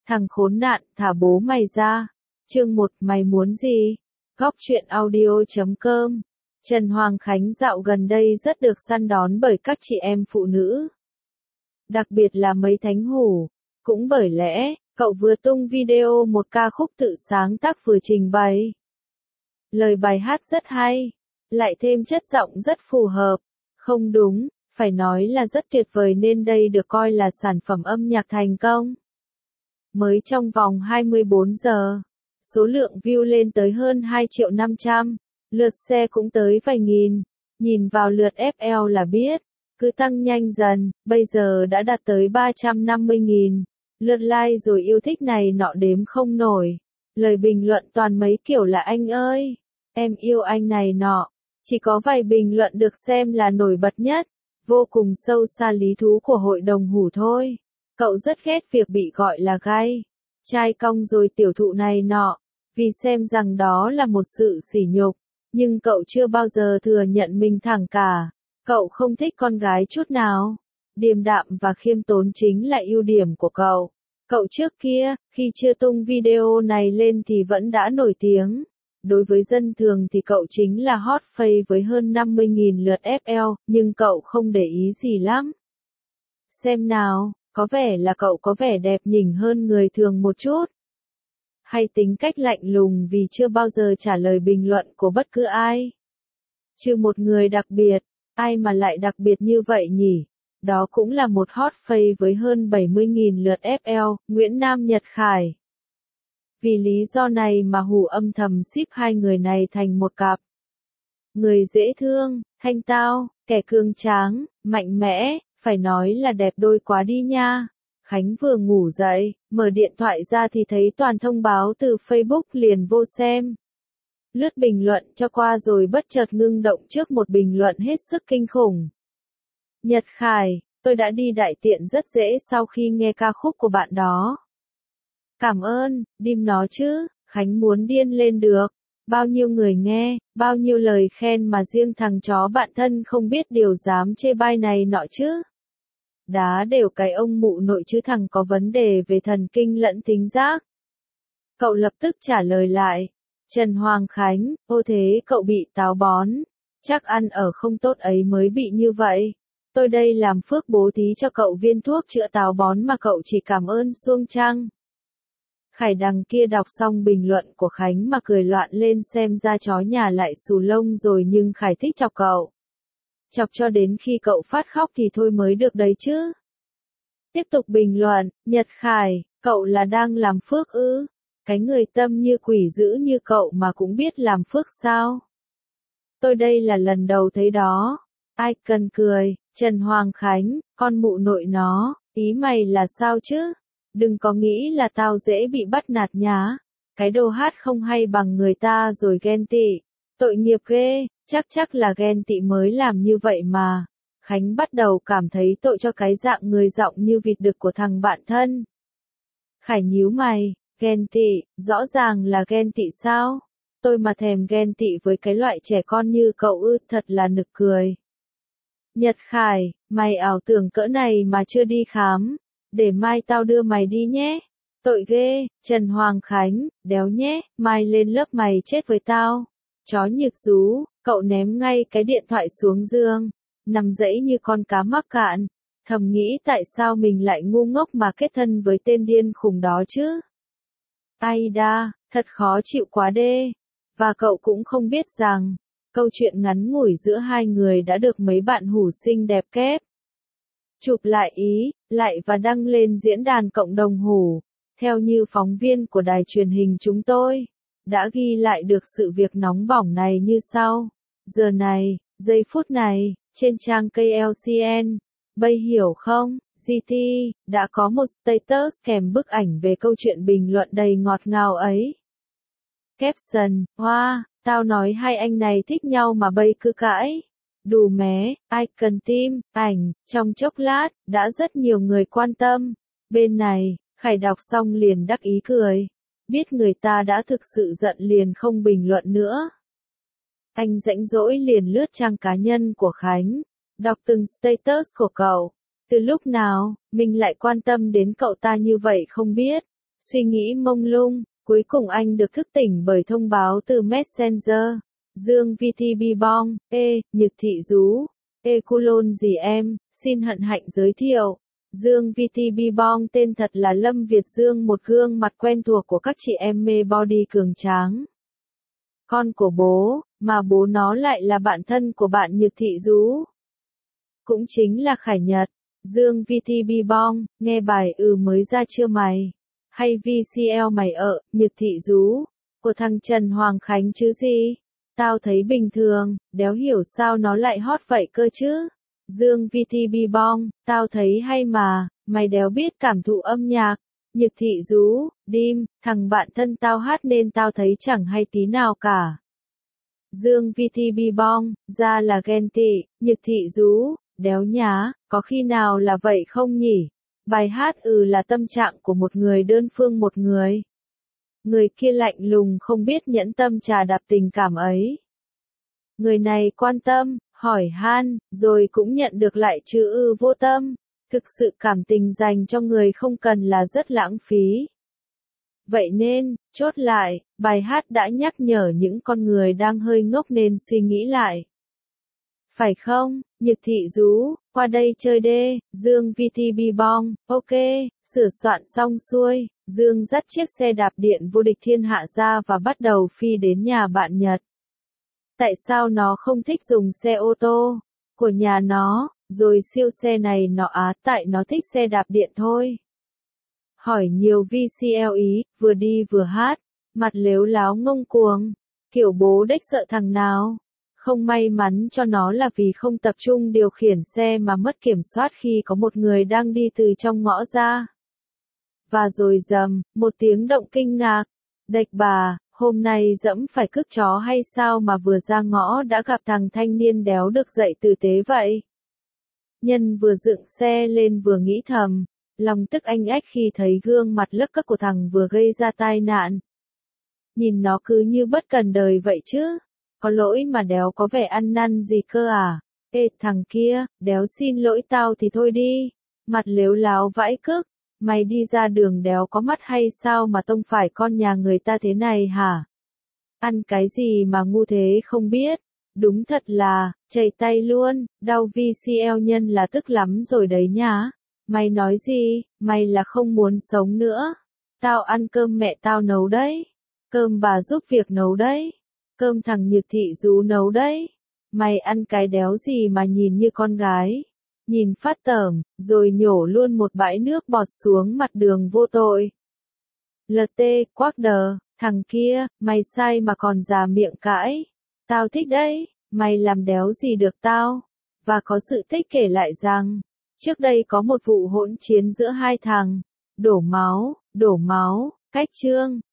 Thằng khốn nạn, thả bố mày ra. Chương 1, mày muốn gì? Góc truyện audio.com. Trần Hoàng Khánh dạo gần đây rất được săn đón bởi các chị em phụ nữ. Đặc biệt là mấy thánh hủ. Cũng bởi lẽ, cậu vừa tung video một ca khúc tự sáng tác vừa trình bày. Lời bài hát rất hay, lại thêm chất giọng rất phù hợp. Không đúng, phải nói là rất tuyệt vời nên đây được coi là sản phẩm âm nhạc thành công. Mới trong vòng 24 giờ, số lượng view lên tới hơn 2.500.000, lượt share cũng tới vài nghìn. Nhìn vào lượt FL là biết, cứ tăng nhanh dần, bây giờ đã đạt tới 350.000. Lượt like rồi yêu thích này nọ đếm không nổi. Lời bình luận toàn mấy kiểu là anh ơi, em yêu anh này nọ. Chỉ có vài bình luận được xem là nổi bật nhất, vô cùng sâu xa lý thú của hội đồng hủ thôi. Cậu rất ghét việc bị gọi là gay, trai cong rồi tiểu thụ này nọ, vì xem rằng đó là một sự sỉ nhục. Nhưng cậu chưa bao giờ thừa nhận mình thẳng cả. Cậu không thích con gái chút nào. Điềm đạm và khiêm tốn chính là ưu điểm của cậu. Cậu trước kia, khi chưa tung video này lên thì vẫn đã nổi tiếng. Đối với dân thường thì cậu chính là hot face với hơn 50.000 lượt FL, nhưng cậu không để ý gì lắm. Xem nào, có vẻ là cậu có vẻ đẹp nhỉnh hơn người thường một chút. Hay tính cách lạnh lùng vì chưa bao giờ trả lời bình luận của bất cứ ai. Trừ một người đặc biệt, ai mà lại đặc biệt như vậy nhỉ? Đó cũng là một hot face với hơn 70.000 lượt FL, Nguyễn Nam Nhật Khải. Vì lý do này mà hủ âm thầm ship hai người này thành một cặp. Người dễ thương, thanh tao, kẻ cường tráng, mạnh mẽ, phải nói là đẹp đôi quá đi nha. Khánh vừa ngủ dậy, mở điện thoại ra thì thấy toàn thông báo từ Facebook liền vô xem. Lướt bình luận cho qua rồi bất chợt ngưng động trước một bình luận hết sức kinh khủng. Nhật Khải, tôi đã đi đại tiện rất dễ sau khi nghe ca khúc của bạn đó. Cảm ơn, đim nó chứ, Khánh muốn điên lên được. Bao nhiêu người nghe, bao nhiêu lời khen mà riêng thằng chó bạn thân không biết điều dám chê bai này nọ chứ. Đá đều cái ông mụ nội chứ thằng có vấn đề về thần kinh lẫn thính giác. Cậu lập tức trả lời lại. Trần Hoàng Khánh, ô thế cậu bị táo bón. Chắc ăn ở không tốt ấy mới bị như vậy. Tôi đây làm phước bố thí cho cậu viên thuốc chữa táo bón mà cậu chỉ cảm ơn xuông trăng. Khải đằng kia đọc xong bình luận của Khánh mà cười loạn lên xem ra chó nhà lại xù lông rồi nhưng Khải thích chọc cậu. Chọc cho đến khi cậu phát khóc thì thôi mới được đấy chứ. Tiếp tục bình luận, Nhật Khải, cậu là đang làm phước ư? Cái người tâm như quỷ dữ như cậu mà cũng biết làm phước sao? Tôi đây là lần đầu thấy đó. Ai cần cười, Trần Hoàng Khánh, con mụ nội nó, ý mày là sao chứ? Đừng có nghĩ là tao dễ bị bắt nạt nhá. Cái đồ hát không hay bằng người ta rồi ghen tị. Tội nghiệp ghê, chắc là ghen tị mới làm như vậy mà. Khánh bắt đầu cảm thấy tội cho cái dạng người giọng như vịt đực của thằng bạn thân. Khải nhíu mày, ghen tị, rõ ràng là ghen tị sao? Tôi mà thèm ghen tị với cái loại trẻ con như cậu ư, thật là nực cười. Nhật Khải, mày ảo tưởng cỡ này mà chưa đi khám. Để mai tao đưa mày đi nhé. Tội ghê, Trần Hoàng Khánh, đéo nhé, mai lên lớp mày chết với tao. Chó nhược rú, cậu ném ngay cái điện thoại xuống giường, nằm dãy như con cá mắc cạn. Thầm nghĩ tại sao mình lại ngu ngốc mà kết thân với tên điên khùng đó chứ. Ai đa, thật khó chịu quá đê. Và cậu cũng không biết rằng, câu chuyện ngắn ngủi giữa hai người đã được mấy bạn hủ xinh đẹp kép chụp lại lại và đăng lên diễn đàn cộng đồng hủ. Theo như phóng viên của đài truyền hình chúng tôi đã ghi lại được sự việc nóng bỏng này như sau. Giờ này, giây phút này, trên trang KLCN, bây hiểu không, GT, đã có một status kèm bức ảnh về câu chuyện bình luận đầy ngọt ngào ấy. Caption, hoa, tao nói hai anh này thích nhau mà bây cứ cãi. Đù mé, ai cần tim, ảnh, trong chốc lát, đã rất nhiều người quan tâm. Bên này, Khải đọc xong liền đắc ý cười. Biết người ta đã thực sự giận liền không bình luận nữa. Anh rãnh rỗi liền lướt trang cá nhân của Khánh, đọc từng status của cậu. Từ lúc nào, mình lại quan tâm đến cậu ta như vậy không biết. Suy nghĩ mông lung, cuối cùng anh được thức tỉnh bởi thông báo từ Messenger. Dương VTB Bong, Nhật Thị Dú, Culon gì em, xin hân hạnh giới thiệu. Dương VTB Bong tên thật là Lâm Việt Dương, một gương mặt quen thuộc của các chị em mê body cường tráng. Con của bố, mà bố nó lại là bạn thân của bạn Nhật Thị Dú. Cũng chính là Khải Nhật. Dương VTB Bong, nghe bài mới ra chưa mày? Hay VCL mày Nhật Thị Dú, của thằng Trần Hoàng Khánh chứ gì? Tao thấy bình thường, đéo hiểu sao nó lại hot vậy cơ chứ. Dương VTB Bong, tao thấy hay mà, mày đéo biết cảm thụ âm nhạc. Nhật Thị Dú, Dim, thằng bạn thân tao hát nên tao thấy chẳng hay tí nào cả. Dương VTB Bong, ra là ghen tị, Nhật Thị Dú, đéo nhá, có khi nào là vậy không nhỉ? Bài hát là tâm trạng của một người đơn phương một người. Người kia lạnh lùng không biết nhẫn tâm trà đạp tình cảm ấy. Người này quan tâm, hỏi han, rồi cũng nhận được lại chữ vô tâm. Thực sự cảm tình dành cho người không cần là rất lãng phí. Vậy nên, chốt lại, bài hát đã nhắc nhở những con người đang hơi ngốc nên suy nghĩ lại. Phải không, Nhật Thị Dú, qua đây chơi đê, Dương VTB Bong, ok, sửa soạn xong xuôi, Dương dắt chiếc xe đạp điện vô địch thiên hạ ra và bắt đầu phi đến nhà bạn Nhật. Tại sao nó không thích dùng xe ô tô của nhà nó, rồi siêu xe này nó tại nó thích xe đạp điện thôi. Hỏi nhiều VCL ý, vừa đi vừa hát, mặt lếu láo ngông cuồng, kiểu bố đếch sợ thằng nào. Không may mắn cho nó là vì không tập trung điều khiển xe mà mất kiểm soát khi có một người đang đi từ trong ngõ ra. Và rồi rầm, một tiếng động kinh ngạc. Đệch bà, hôm nay dẫm phải cước chó hay sao mà vừa ra ngõ đã gặp thằng thanh niên đéo được dạy tử tế vậy? Nhân vừa dựng xe lên vừa nghĩ thầm, lòng tức anh ách khi thấy gương mặt lấc cấc của thằng vừa gây ra tai nạn. Nhìn nó cứ như bất cần đời vậy chứ. Có lỗi mà đéo có vẻ ăn năn gì cơ à? Thằng kia, đéo xin lỗi tao thì thôi đi. Mặt lếu láo vãi cức. Mày đi ra đường đéo có mắt hay sao mà tông phải con nhà người ta thế này hả? Ăn cái gì mà ngu thế không biết? Đúng thật là, chảy tay luôn, đau VCL nhân là tức lắm rồi đấy nhá. Mày nói gì, mày là không muốn sống nữa. Tao ăn cơm mẹ tao nấu đấy. Cơm bà giúp việc nấu đấy. Cơm thằng Nhật Thị Dú nấu đấy. Mày ăn cái đéo gì mà nhìn như con gái. Nhìn phát tởm, rồi nhổ luôn một bãi nước bọt xuống mặt đường vô tội. LT, quắc đờ, thằng kia, mày sai mà còn già miệng cãi. Tao thích đấy, mày làm đéo gì được tao. Và có sự tích kể lại rằng, trước đây có một vụ hỗn chiến giữa hai thằng. Đổ máu, cách Trương.